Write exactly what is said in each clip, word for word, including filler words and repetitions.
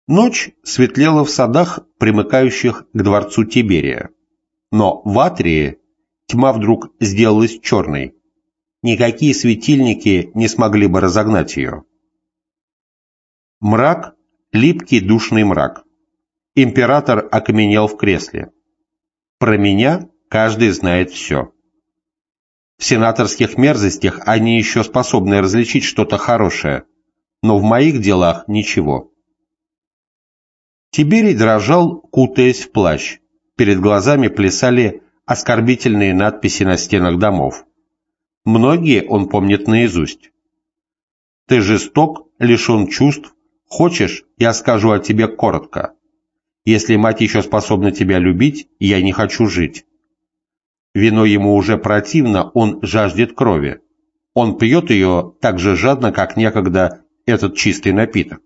Ночь светлела в садах, примыкающих к дворцу Тиберия. Но в Атрии тьма вдруг сделалась черной. Никакие светильники не смогли бы разогнать ее. Мрак, липкий душный мрак. Император окаменел в кресле. Про меня каждый знает все. В сенаторских мерзостях они еще способны различить что-то хорошее, но в моих делах ничего. Тиберий дрожал, кутаясь в плащ. Перед глазами плясали оскорбительные надписи на стенах домов. Многие он помнит наизусть. «Ты жесток, лишен чувств. Хочешь, я скажу о тебе коротко. Если мать еще способна тебя любить, я не хочу жить». Вино ему уже противно, он жаждет крови. Он пьет ее так же жадно, как некогда этот чистый напиток.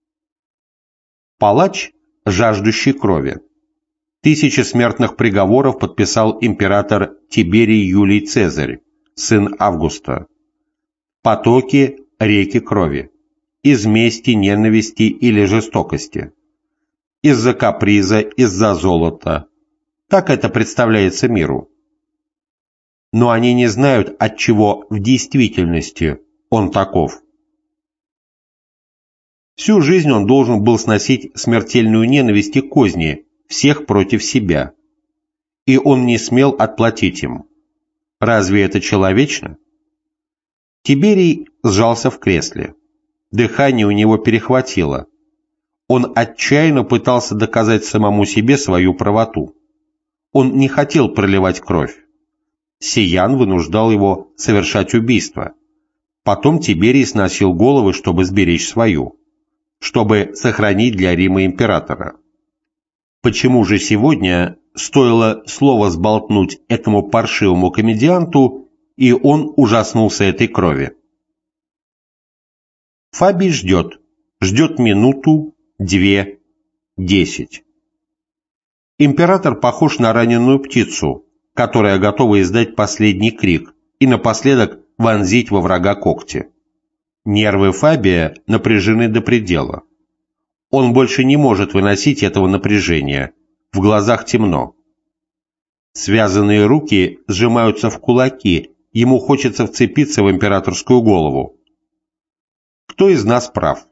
Палач, жаждущий крови. Тысячи смертных приговоров подписал император Тиберий Юлий Цезарь, сын Августа. Потоки, реки крови. Из мести, ненависти или жестокости. Из-за каприза, из-за золота. Так это представляется миру. Но они не знают, отчего в действительности он таков. Всю жизнь он должен был сносить смертельную ненависть и козни всех против себя. И он не смел отплатить им. Разве это человечно? Тиберий сжался в кресле. Дыхание у него перехватило. Он отчаянно пытался доказать самому себе свою правоту. Он не хотел проливать кровь. Сиян вынуждал его совершать убийство. Потом Тиберий сносил головы, чтобы сберечь свою, чтобы сохранить для Рима императора. Почему же сегодня стоило слово сболтнуть этому паршивому комедианту, и он ужаснулся этой крови? Фабий ждет, ждет минуту, две, десять. Император похож на раненую птицу, которая готова издать последний крик и напоследок вонзить во врага когти. Нервы Фабия напряжены до предела. Он больше не может выносить этого напряжения. В глазах темно. Связанные руки сжимаются в кулаки, ему хочется вцепиться в императорскую голову. Кто из нас прав?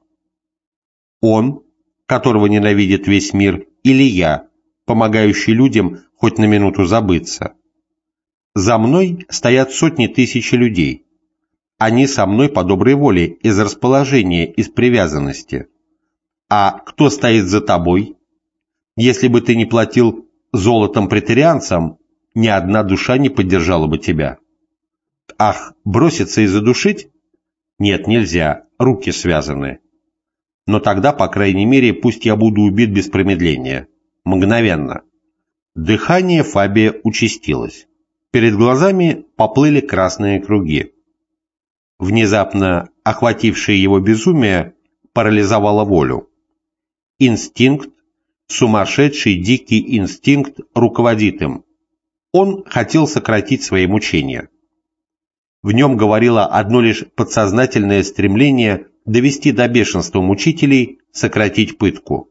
Он, которого ненавидит весь мир, или я, помогающий людям хоть на минуту забыться? За мной стоят сотни тысяч людей. Они со мной по доброй воле, из расположения, из привязанности. А кто стоит за тобой? Если бы ты не платил золотом претерианцам, ни одна душа не поддержала бы тебя. Ах, броситься и задушить? Нет, нельзя, руки связаны. Но тогда, по крайней мере, пусть я буду убит без промедления. Мгновенно. Дыхание Фабия участилось. Перед глазами поплыли красные круги. Внезапно охватившее его безумие парализовало волю. Инстинкт, сумасшедший дикий инстинкт руководит им. Он хотел сократить свои мучения. В нем говорило одно лишь подсознательное стремление довести до бешенства мучителей, сократить пытку.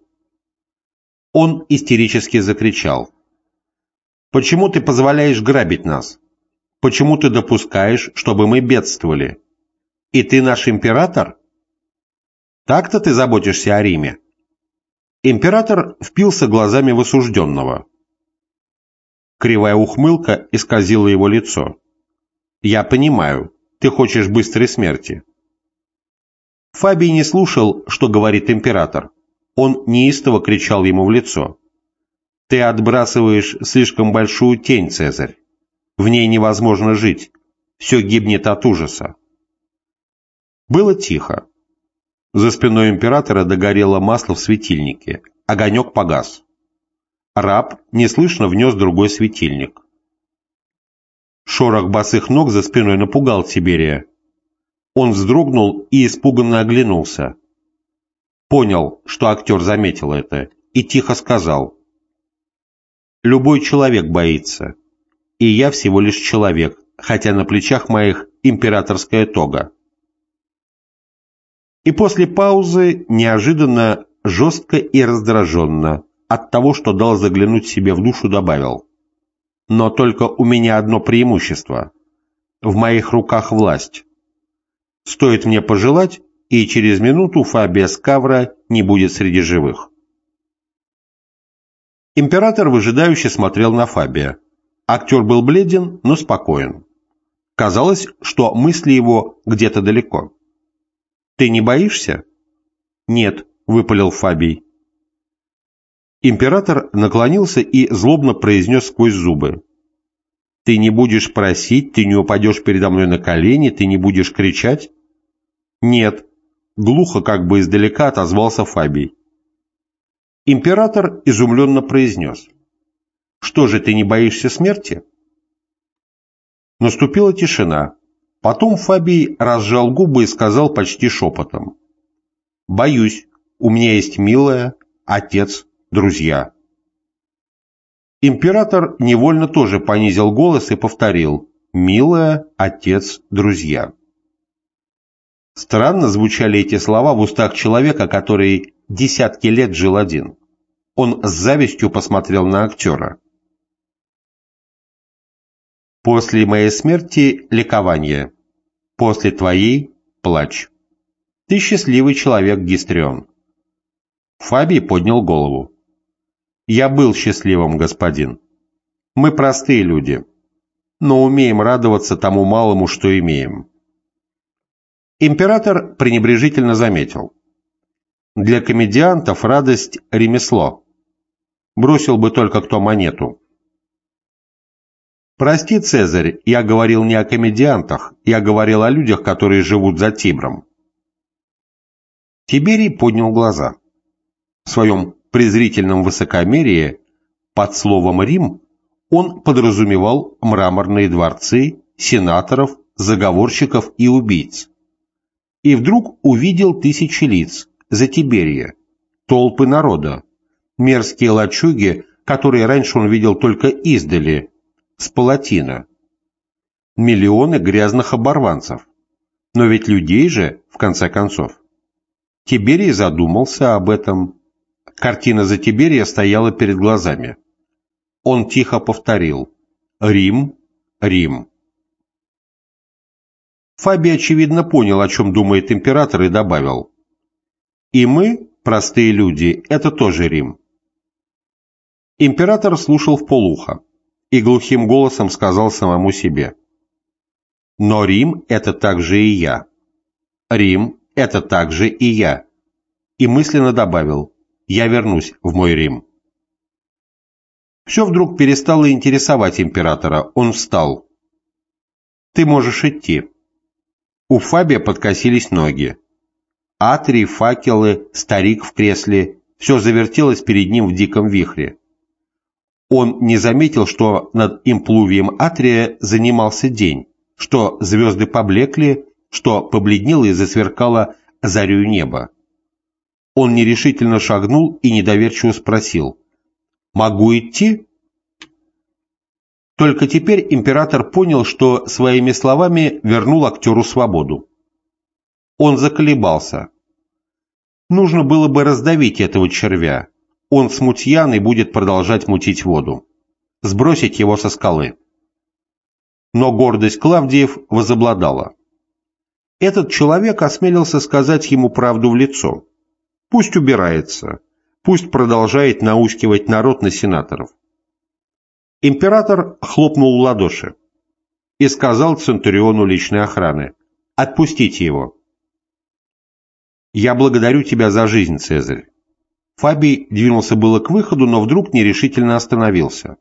Он истерически закричал: «Почему ты позволяешь грабить нас? Почему ты допускаешь, чтобы мы бедствовали? И ты наш император? Так-то ты заботишься о Риме?» Император впился глазами в осужденного. Кривая ухмылка исказила его лицо. «Я понимаю, ты хочешь быстрой смерти». Фабий не слушал, что говорит император. Он неистово кричал ему в лицо: «Ты отбрасываешь слишком большую тень, Цезарь. В ней невозможно жить. Все гибнет от ужаса». Было тихо. За спиной императора догорело масло в светильнике. Огонек погас. Раб неслышно внес другой светильник. Шорох босых ног за спиной напугал Тиберия. Он вздрогнул и испуганно оглянулся. Понял, что актер заметил это, и тихо сказал: «Любой человек боится, и я всего лишь человек, хотя на плечах моих императорская тога». И после паузы неожиданно жестко и раздраженно, от того, что дал заглянуть себе в душу, добавил: «Но только у меня одно преимущество. В моих руках власть. Стоит мне пожелать, и через минуту Фабия Скавра не будет среди живых». Император выжидающе смотрел на Фабия. Актер был бледен, но спокоен. Казалось, что мысли его где-то далеко. «Ты не боишься?» «Нет», — выпалил Фабий. Император наклонился и злобно произнес сквозь зубы: «Ты не будешь просить, ты не упадешь передо мной на колени, ты не будешь кричать?» «Нет», — глухо, как бы издалека отозвался Фабий. Император изумленно произнес: «Что же, ты не боишься смерти?» Наступила тишина. Потом Фабий разжал губы и сказал почти шепотом: «Боюсь, у меня есть милая, отец, друзья». Император невольно тоже понизил голос и повторил: «Милая, отец, друзья». Странно звучали эти слова в устах человека, который десятки лет жил один. Он с завистью посмотрел на актера. «После моей смерти ликование, после твоей плач. Ты счастливый человек, Гистрион». Фабий поднял голову. «Я был счастливым, господин. Мы простые люди, но умеем радоваться тому малому, что имеем». Император пренебрежительно заметил: «Для комедиантов радость – ремесло. Бросил бы только кто монету». «Прости, Цезарь, я говорил не о комедиантах, я говорил о людях, которые живут за Тибром». Тиберий поднял глаза. В своем презрительном высокомерии под словом «Рим» он подразумевал мраморные дворцы, сенаторов, заговорщиков и убийц. И вдруг увидел тысячи лиц за Тиберия, толпы народа, мерзкие лачуги, которые раньше он видел только издали, с Палатина. Миллионы грязных оборванцев. Но ведь людей же, в конце концов. Тиберий задумался об этом. Картина за Тиберия стояла перед глазами. Он тихо повторил: «Рим, Рим». Фабий, очевидно, понял, о чем думает император, и добавил: «И мы, простые люди, это тоже Рим». Император слушал вполуха и глухим голосом сказал самому себе: «Но Рим – это также и я. Рим – это также и я». И мысленно добавил: «Я вернусь в мой Рим». Все вдруг перестало интересовать императора. Он встал. «Ты можешь идти». У Фабия подкосились ноги. Атрий, факелы, старик в кресле – все завертелось перед ним в диком вихре. Он не заметил, что над имплувием Атрия занимался день, что звезды поблекли, что побледнело и засверкало зарю неба. Он нерешительно шагнул и недоверчиво спросил: «Могу идти?» Только теперь император понял, что своими словами вернул актеру свободу. Он заколебался. Нужно было бы раздавить этого червя. Он смутьян и будет продолжать мутить воду. Сбросить его со скалы. Но гордость Клавдиев возобладала. Этот человек осмелился сказать ему правду в лицо. Пусть убирается, пусть продолжает наускивать народ на сенаторов. Император хлопнул в ладоши и сказал центуриону личной охраны: «Отпустите его». «Я благодарю тебя за жизнь, Цезарь». Фабий двинулся было к выходу, но вдруг нерешительно остановился.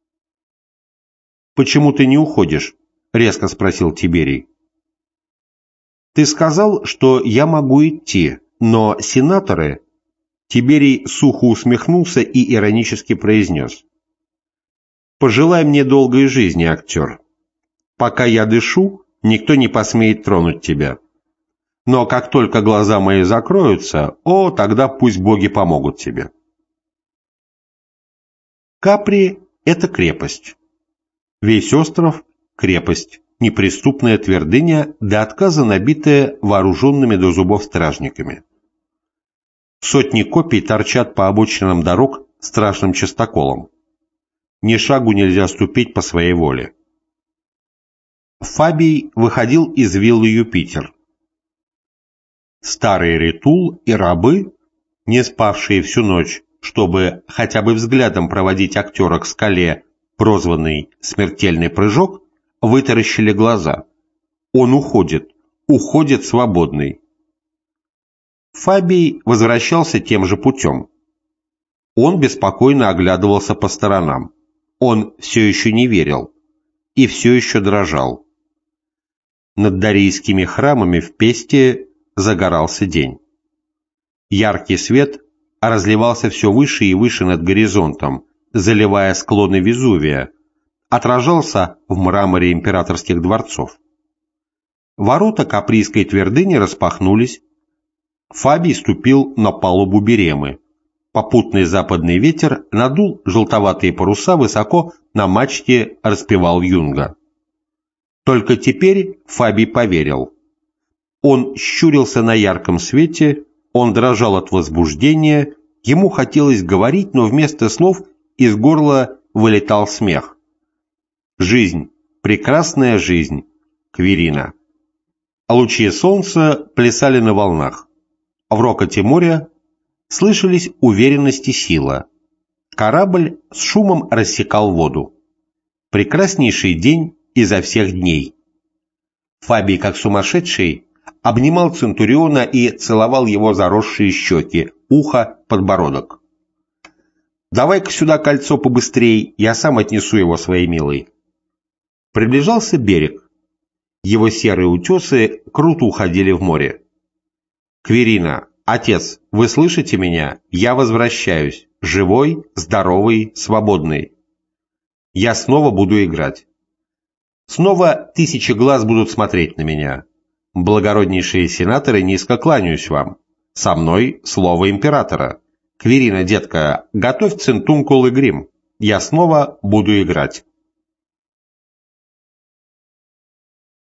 «Почему ты не уходишь?» — резко спросил Тиберий. «Ты сказал, что я могу идти, но сенаторы...» Тиберий сухо усмехнулся и иронически произнес: «Пожелай мне долгой жизни, актер. Пока я дышу, никто не посмеет тронуть тебя. Но как только глаза мои закроются, о, тогда пусть боги помогут тебе». Капри – это крепость. Весь остров – крепость, неприступная твердыня, до отказа набитая вооруженными до зубов стражниками. Сотни копий торчат по обочинам дорог страшным частоколом. Ни шагу нельзя ступить по своей воле. Фабий выходил из виллы Юпитер. Старый Ритул и рабы, не спавшие всю ночь, чтобы хотя бы взглядом проводить актера к скале, прозванный «Смертельный прыжок», вытаращили глаза. Он уходит, уходит свободный. Фабий возвращался тем же путем. Он беспокойно оглядывался по сторонам. Он все еще не верил и все еще дрожал. Над дарийскими храмами в Песте загорался день. Яркий свет разливался все выше и выше над горизонтом, заливая склоны Везувия, отражался в мраморе императорских дворцов. Ворота Каприйской твердыни распахнулись. Фабий ступил на палубу Беремы. Попутный западный ветер надул желтоватые паруса, высоко на мачте распевал юнга. Только теперь Фабий поверил. Он щурился на ярком свете, он дрожал от возбуждения, ему хотелось говорить, но вместо слов из горла вылетал смех. Жизнь, прекрасная жизнь, Квирина. Лучи солнца плясали на волнах. В рокоте моря слышались уверенность и сила. Корабль с шумом рассекал воду. Прекраснейший день изо всех дней. Фабий, как сумасшедший, обнимал Центуриона и целовал его заросшие щеки, ухо, подбородок. «Давай-ка сюда кольцо побыстрей, я сам отнесу его своей милой». Приближался берег. Его серые утесы круто уходили в море. «Квирина, отец, вы слышите меня? Я возвращаюсь. Живой, здоровый, свободный. Я снова буду играть. Снова тысячи глаз будут смотреть на меня. Благороднейшие сенаторы, низко кланяюсь вам. Со мной слово императора. Квирина, детка, готовь цинтункул и грим. Я снова буду играть».